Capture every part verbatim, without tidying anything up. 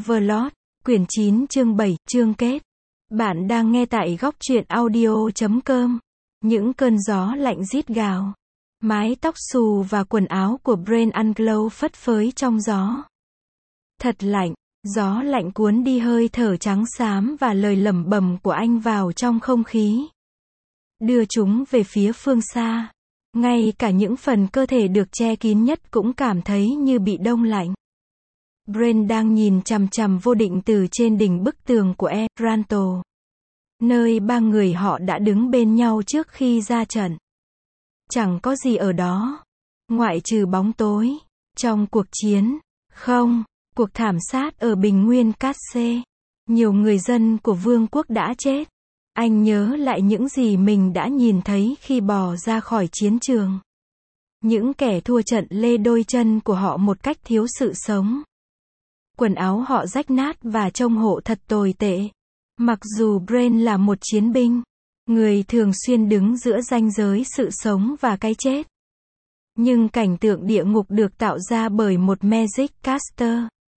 Overlord, quyển chín chương bảy, chương kết. Bạn đang nghe tại góc truyện audio chấm com. Những cơn gió lạnh rít gào. Mái tóc xù và quần áo của Brent Unglow phất phới trong gió. Thật lạnh, gió lạnh cuốn đi hơi thở trắng xám và lời lẩm bẩm của anh vào trong không khí. Đưa chúng về phía phương xa. Ngay cả những phần cơ thể được che kín nhất cũng cảm thấy như bị đông lạnh. Brent đang nhìn chằm chằm vô định từ trên đỉnh bức tường của Eranto, nơi ba người họ đã đứng bên nhau trước khi ra trận. Chẳng có gì ở đó, ngoại trừ bóng tối. Trong cuộc chiến, không, cuộc thảm sát ở Bình Nguyên Casse, nhiều người dân của vương quốc đã chết. Anh nhớ lại những gì mình đã nhìn thấy khi bò ra khỏi chiến trường. Những kẻ thua trận lê đôi chân của họ một cách thiếu sự sống. Quần áo họ rách nát và trông hộ thật tồi tệ. Mặc dù Brent là một chiến binh, người thường xuyên đứng giữa ranh giới sự sống và cái chết. Nhưng cảnh tượng địa ngục được tạo ra bởi một Magic Caster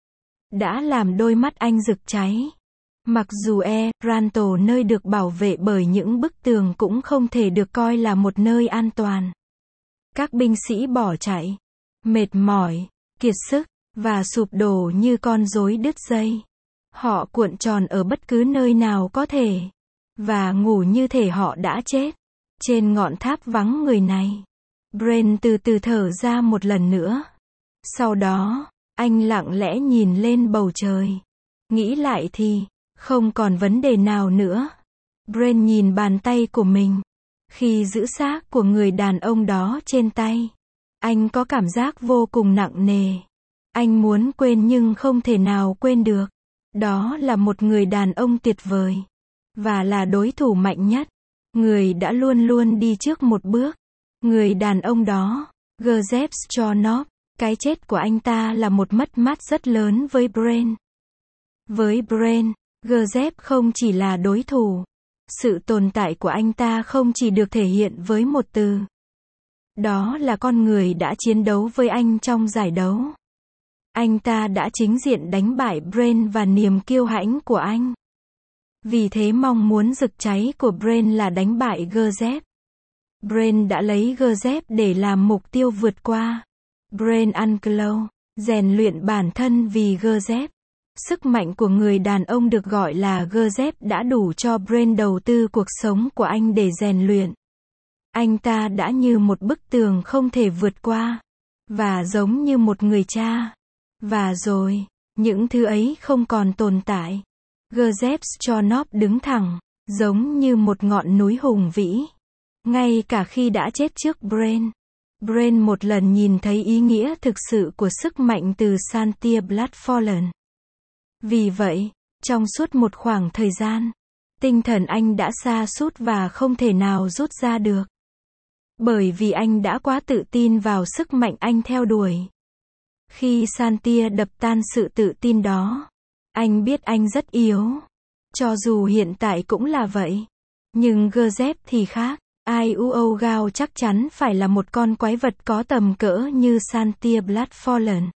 đã làm đôi mắt anh rực cháy. Mặc dù Eranto, nơi được bảo vệ bởi những bức tường, cũng không thể được coi là một nơi an toàn. Các binh sĩ bỏ chạy, mệt mỏi, kiệt sức, và sụp đổ như con rối đứt dây. Họ cuộn tròn ở bất cứ nơi nào có thể, và ngủ như thể họ đã chết. Trên ngọn tháp vắng người này, Brent từ từ thở ra một lần nữa. Sau đó, anh lặng lẽ nhìn lên bầu trời. Nghĩ lại thì, không còn vấn đề nào nữa. Brent nhìn bàn tay của mình. Khi giữ xác của người đàn ông đó trên tay, anh có cảm giác vô cùng nặng nề. Anh muốn quên nhưng không thể nào quên được. Đó là một người đàn ông tuyệt vời. Và là đối thủ mạnh nhất. Người đã luôn luôn đi trước một bước. Người đàn ông đó, Joseph Chornov. Cái chết của anh ta là một mất mát rất lớn với Brent. Với Brent, Joseph không chỉ là đối thủ. Sự tồn tại của anh ta không chỉ được thể hiện với một từ. Đó là con người đã chiến đấu với anh trong giải đấu. Anh ta đã chính diện đánh bại Brent và niềm kiêu hãnh của anh. Vì thế mong muốn rực cháy của Brent là đánh bại Joseph. Brent đã lấy Joseph để làm mục tiêu vượt qua. Brent Unglow rèn luyện bản thân vì Joseph. Sức mạnh của người đàn ông được gọi là Joseph đã đủ cho Brent đầu tư cuộc sống của anh để rèn luyện. Anh ta đã như một bức tường không thể vượt qua. Và giống như một người cha. Và rồi, những thứ ấy không còn tồn tại. Joseph Chornov đứng thẳng, giống như một ngọn núi hùng vĩ. Ngay cả khi đã chết trước Brent. Brent một lần nhìn thấy ý nghĩa thực sự của sức mạnh từ Santia Bloodfallen. Vì vậy, trong suốt một khoảng thời gian, tinh thần anh đã sa sút và không thể nào rút ra được. Bởi vì anh đã quá tự tin vào sức mạnh anh theo đuổi. Khi Santia đập tan sự tự tin đó, anh biết anh rất yếu. Cho dù hiện tại cũng là vậy. Nhưng Joseph thì khác. Iuo Gao chắc chắn phải là một con quái vật có tầm cỡ như Santia Bloodfallen.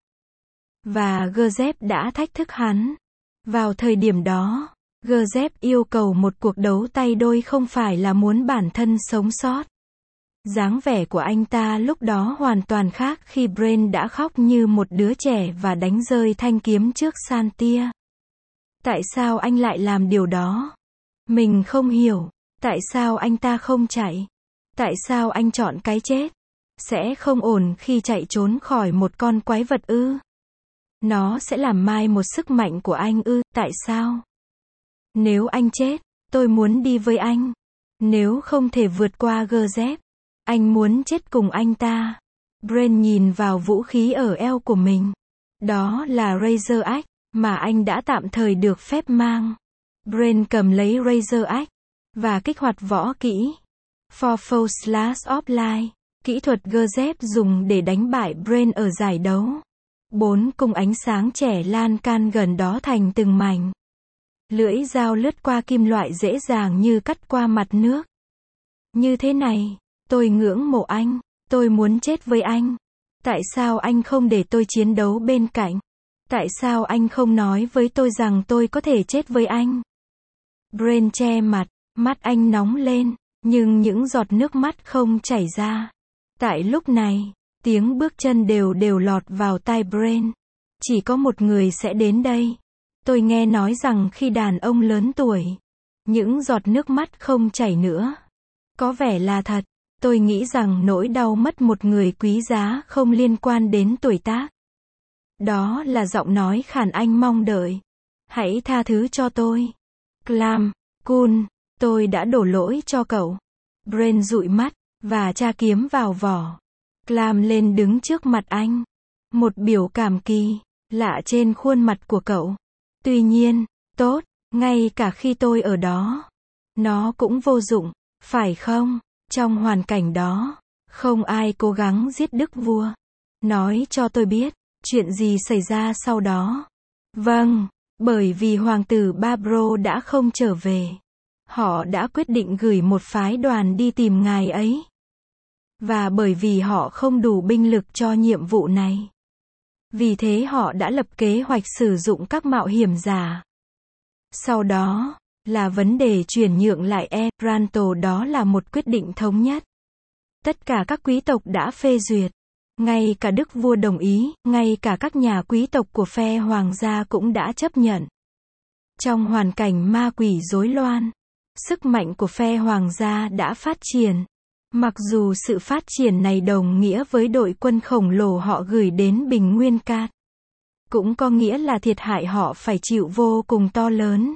Và Joseph đã thách thức hắn. Vào thời điểm đó, Joseph yêu cầu một cuộc đấu tay đôi, không phải là muốn bản thân sống sót. Dáng vẻ của anh ta lúc đó hoàn toàn khác khi Brent đã khóc như một đứa trẻ và đánh rơi thanh kiếm trước Santia. Tại sao anh lại làm điều đó? Mình không hiểu. Tại sao anh ta không chạy? Tại sao anh chọn cái chết? Sẽ không ổn khi chạy trốn khỏi một con quái vật ư? Nó sẽ làm mai một sức mạnh của anh ư? Tại sao? Nếu anh chết, tôi muốn đi với anh. Nếu không thể vượt qua Joseph, anh muốn chết cùng anh ta. Brent nhìn vào vũ khí ở eo của mình. Đó là Razor Axe, mà anh đã tạm thời được phép mang. Brent cầm lấy Razor Axe và kích hoạt võ kỹ Fourfold Slash of Light, kỹ thuật Joseph dùng để đánh bại Brent ở giải đấu. Bốn cung ánh sáng trẻ lan can gần đó thành từng mảnh. Lưỡi dao lướt qua kim loại dễ dàng như cắt qua mặt nước. Như thế này, tôi ngưỡng mộ anh, tôi muốn chết với anh. Tại sao anh không để tôi chiến đấu bên cạnh? Tại sao anh không nói với tôi rằng tôi có thể chết với anh? Brent che mặt, mắt anh nóng lên, nhưng những giọt nước mắt không chảy ra. Tại lúc này, tiếng bước chân đều đều lọt vào tai Brent. Chỉ có một người sẽ đến đây. Tôi nghe nói rằng khi đàn ông lớn tuổi, những giọt nước mắt không chảy nữa. Có vẻ là thật. Tôi nghĩ rằng nỗi đau mất một người quý giá không liên quan đến tuổi tác. Đó là giọng nói khàn anh mong đợi. Hãy tha thứ cho tôi. Clam, Kun, tôi đã đổ lỗi cho cậu. Brent dụi mắt, và tra kiếm vào vỏ. Clam lên đứng trước mặt anh. Một biểu cảm kỳ lạ trên khuôn mặt của cậu. Tuy nhiên, tốt, ngay cả khi tôi ở đó, nó cũng vô dụng, phải không? Trong hoàn cảnh đó, không ai cố gắng giết đức vua. Nói cho tôi biết, chuyện gì xảy ra sau đó? Vâng, bởi vì hoàng tử Barbro đã không trở về. Họ đã quyết định gửi một phái đoàn đi tìm ngài ấy. Và bởi vì họ không đủ binh lực cho nhiệm vụ này. Vì thế họ đã lập kế hoạch sử dụng các mạo hiểm giả. Sau đó, là vấn đề chuyển nhượng lại Eranto, đó là một quyết định thống nhất. Tất cả các quý tộc đã phê duyệt. Ngay cả đức vua đồng ý, ngay cả các nhà quý tộc của phe hoàng gia cũng đã chấp nhận. Trong hoàn cảnh ma quỷ rối loạn, sức mạnh của phe hoàng gia đã phát triển. Mặc dù sự phát triển này đồng nghĩa với đội quân khổng lồ họ gửi đến Bình Nguyên Cát, cũng có nghĩa là thiệt hại họ phải chịu vô cùng to lớn.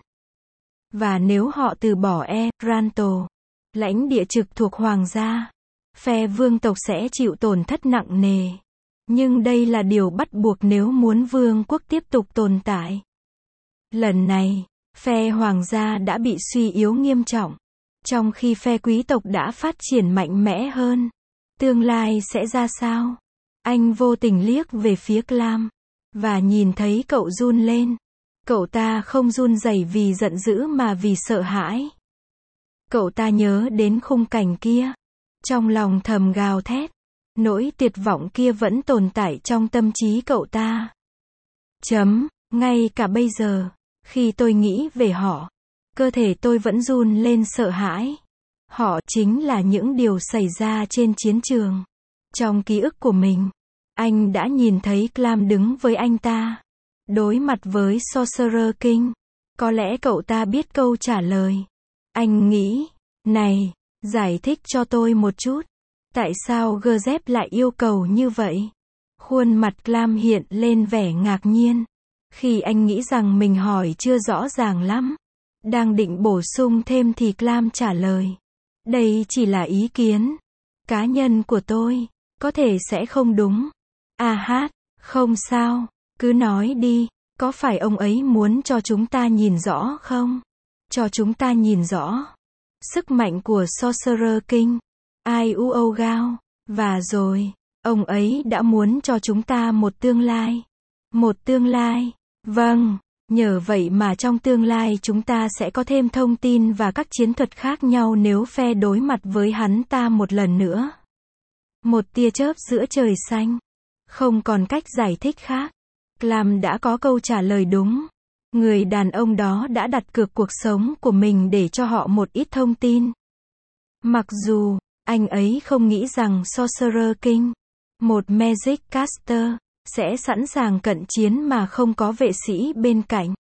Và nếu họ từ bỏ Eranto, lãnh địa trực thuộc hoàng gia, phe vương tộc sẽ chịu tổn thất nặng nề. Nhưng đây là điều bắt buộc nếu muốn vương quốc tiếp tục tồn tại. Lần này, phe hoàng gia đã bị suy yếu nghiêm trọng, trong khi phe quý tộc đã phát triển mạnh mẽ hơn. Tương lai sẽ ra sao? Anh vô tình liếc về phía Clam, và nhìn thấy cậu run lên. Cậu ta không run rẩy vì giận dữ mà vì sợ hãi. Cậu ta nhớ đến khung cảnh kia. Trong lòng thầm gào thét. Nỗi tuyệt vọng kia vẫn tồn tại trong tâm trí cậu ta. Chấm, ngay cả bây giờ, khi tôi nghĩ về họ, cơ thể tôi vẫn run lên sợ hãi. Họ chính là những điều xảy ra trên chiến trường. Trong ký ức của mình, anh đã nhìn thấy Clam đứng với anh ta, đối mặt với Sorcerer King. Có lẽ cậu ta biết câu trả lời. Anh nghĩ, này, giải thích cho tôi một chút. Tại sao Gazep lại yêu cầu như vậy? Khuôn mặt Clam hiện lên vẻ ngạc nhiên. Khi anh nghĩ rằng mình hỏi chưa rõ ràng lắm. Đang định bổ sung thêm thì Clam trả lời. Đây chỉ là ý kiến cá nhân của tôi. Có thể sẽ không đúng. À hát, không sao. Cứ nói đi. Có phải ông ấy muốn cho chúng ta nhìn rõ không? Cho chúng ta nhìn rõ sức mạnh của Sorcerer King. Ai u âu gao. Và rồi, ông ấy đã muốn cho chúng ta một tương lai. Một tương lai. Vâng, nhờ vậy mà trong tương lai chúng ta sẽ có thêm thông tin và các chiến thuật khác nhau nếu phe đối mặt với hắn ta một lần nữa. Một tia chớp giữa trời xanh. Không còn cách giải thích khác. Clam đã có câu trả lời đúng. Người đàn ông đó đã đặt cược cuộc sống của mình để cho họ một ít thông tin. Mặc dù, anh ấy không nghĩ rằng Sorcerer King, một Magic Caster, sẽ sẵn sàng cận chiến mà không có vệ sĩ bên cạnh.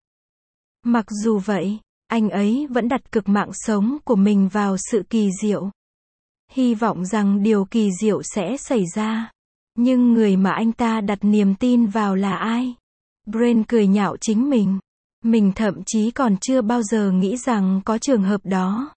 Mặc dù vậy, anh ấy vẫn đặt cược mạng sống của mình vào sự kỳ diệu. Hy vọng rằng điều kỳ diệu sẽ xảy ra. Nhưng người mà anh ta đặt niềm tin vào là ai? Brent cười nhạo chính mình. Mình thậm chí còn chưa bao giờ nghĩ rằng có trường hợp đó.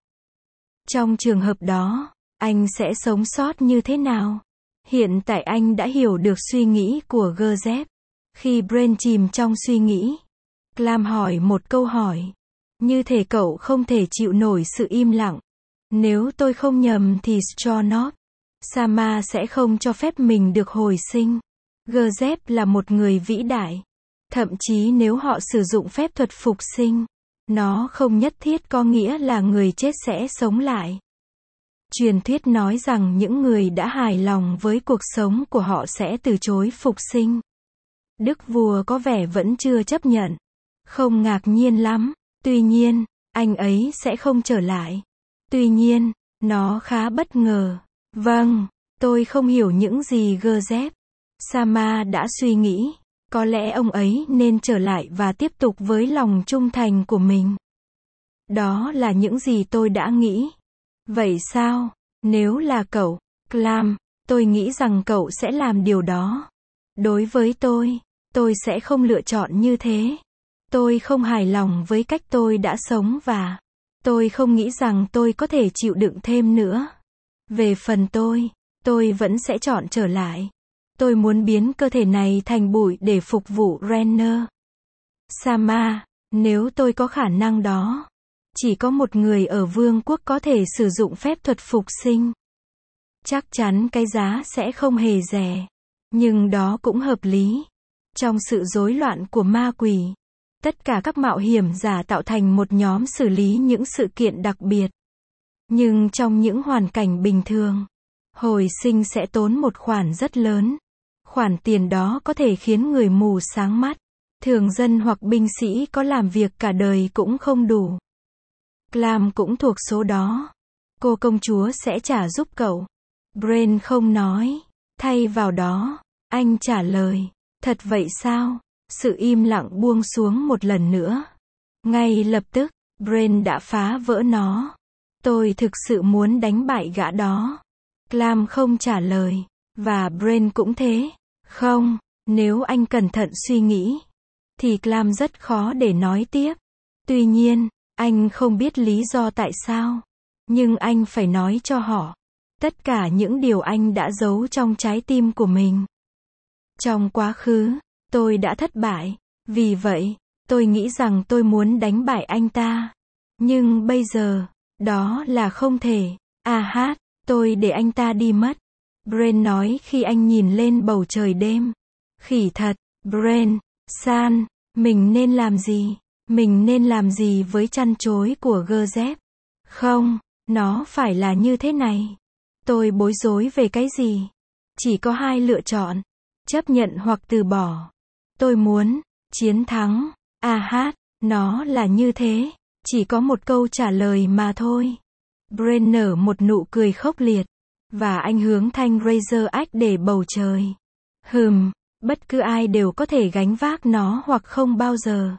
Trong trường hợp đó, anh sẽ sống sót như thế nào? Hiện tại anh đã hiểu được suy nghĩ của Gazep. Khi Brent chìm trong suy nghĩ, Clam hỏi một câu hỏi. Như thể cậu không thể chịu nổi sự im lặng. Nếu tôi không nhầm thì Stronov, Sama sẽ không cho phép mình được hồi sinh. Gazep là một người vĩ đại. Thậm chí nếu họ sử dụng phép thuật phục sinh, nó không nhất thiết có nghĩa là người chết sẽ sống lại. Truyền thuyết nói rằng những người đã hài lòng với cuộc sống của họ sẽ từ chối phục sinh. Đức vua có vẻ vẫn chưa chấp nhận. Không ngạc nhiên lắm. Tuy nhiên, anh ấy sẽ không trở lại. Tuy nhiên, nó khá bất ngờ. Vâng, tôi không hiểu những gì Joseph. Sama đã suy nghĩ. Có lẽ ông ấy nên trở lại và tiếp tục với lòng trung thành của mình. Đó là những gì tôi đã nghĩ. Vậy sao? Nếu là cậu, Clam, tôi nghĩ rằng cậu sẽ làm điều đó. Đối với tôi, tôi sẽ không lựa chọn như thế. Tôi không hài lòng với cách tôi đã sống và tôi không nghĩ rằng tôi có thể chịu đựng thêm nữa. Về phần tôi, tôi vẫn sẽ chọn trở lại. Tôi muốn biến cơ thể này thành bụi để phục vụ Renner. Sama, nếu tôi có khả năng đó, chỉ có một người ở vương quốc có thể sử dụng phép thuật phục sinh. Chắc chắn cái giá sẽ không hề rẻ. Nhưng đó cũng hợp lý. Trong sự rối loạn của ma quỷ, tất cả các mạo hiểm giả tạo thành một nhóm xử lý những sự kiện đặc biệt. Nhưng trong những hoàn cảnh bình thường, hồi sinh sẽ tốn một khoản rất lớn. Khoản tiền đó có thể khiến người mù sáng mắt. Thường dân hoặc binh sĩ có làm việc cả đời cũng không đủ. Clam cũng thuộc số đó. Cô công chúa sẽ trả giúp cậu. Brain không nói. Thay vào đó, anh trả lời. Thật vậy sao? Sự im lặng buông xuống một lần nữa. Ngay lập tức, Brain đã phá vỡ nó. Tôi thực sự muốn đánh bại gã đó. Clam không trả lời. Và Brain cũng thế. Không, nếu anh cẩn thận suy nghĩ, thì Clam rất khó để nói tiếp. Tuy nhiên, anh không biết lý do tại sao. Nhưng anh phải nói cho họ tất cả những điều anh đã giấu trong trái tim của mình. Trong quá khứ, tôi đã thất bại. Vì vậy, tôi nghĩ rằng tôi muốn đánh bại anh ta. Nhưng bây giờ, đó là không thể. À hát, tôi để anh ta đi mất. Brain nói khi anh nhìn lên bầu trời đêm. Khỉ thật, Brain, San, mình nên làm gì? Mình nên làm gì với trăn trối của Joseph? Không, nó phải là như thế này. Tôi bối rối về cái gì? Chỉ có hai lựa chọn. Chấp nhận hoặc từ bỏ. Tôi muốn chiến thắng. À hát, nó là như thế. Chỉ có một câu trả lời mà thôi. Brain nở một nụ cười khốc liệt. Và anh hướng thanh Razor Axe để bầu trời. Hừm, bất cứ ai đều có thể gánh vác nó hoặc không bao giờ.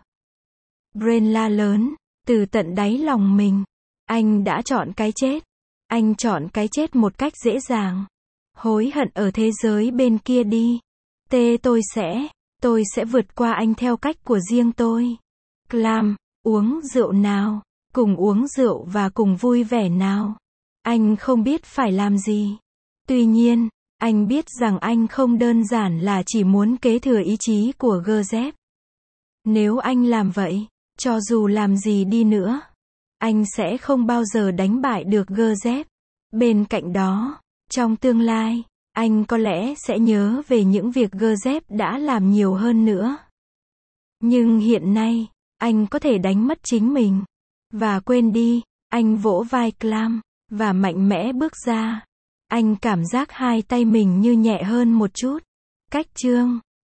Brain la lớn, từ tận đáy lòng mình. Anh đã chọn cái chết. Anh chọn cái chết một cách dễ dàng. Hối hận ở thế giới bên kia đi. Tê tôi sẽ, tôi sẽ vượt qua anh theo cách của riêng tôi. Clam, uống rượu nào, cùng uống rượu và cùng vui vẻ nào. Anh không biết phải làm gì. Tuy nhiên, anh biết rằng anh không đơn giản là chỉ muốn kế thừa ý chí của Joseph. Nếu anh làm vậy, cho dù làm gì đi nữa, anh sẽ không bao giờ đánh bại được Joseph. Bên cạnh đó, trong tương lai, anh có lẽ sẽ nhớ về những việc Joseph đã làm nhiều hơn nữa. Nhưng hiện nay, anh có thể đánh mất chính mình. Và quên đi, anh vỗ vai Clam, và mạnh mẽ bước ra. Anh cảm giác hai tay mình như nhẹ hơn một chút. Cách chương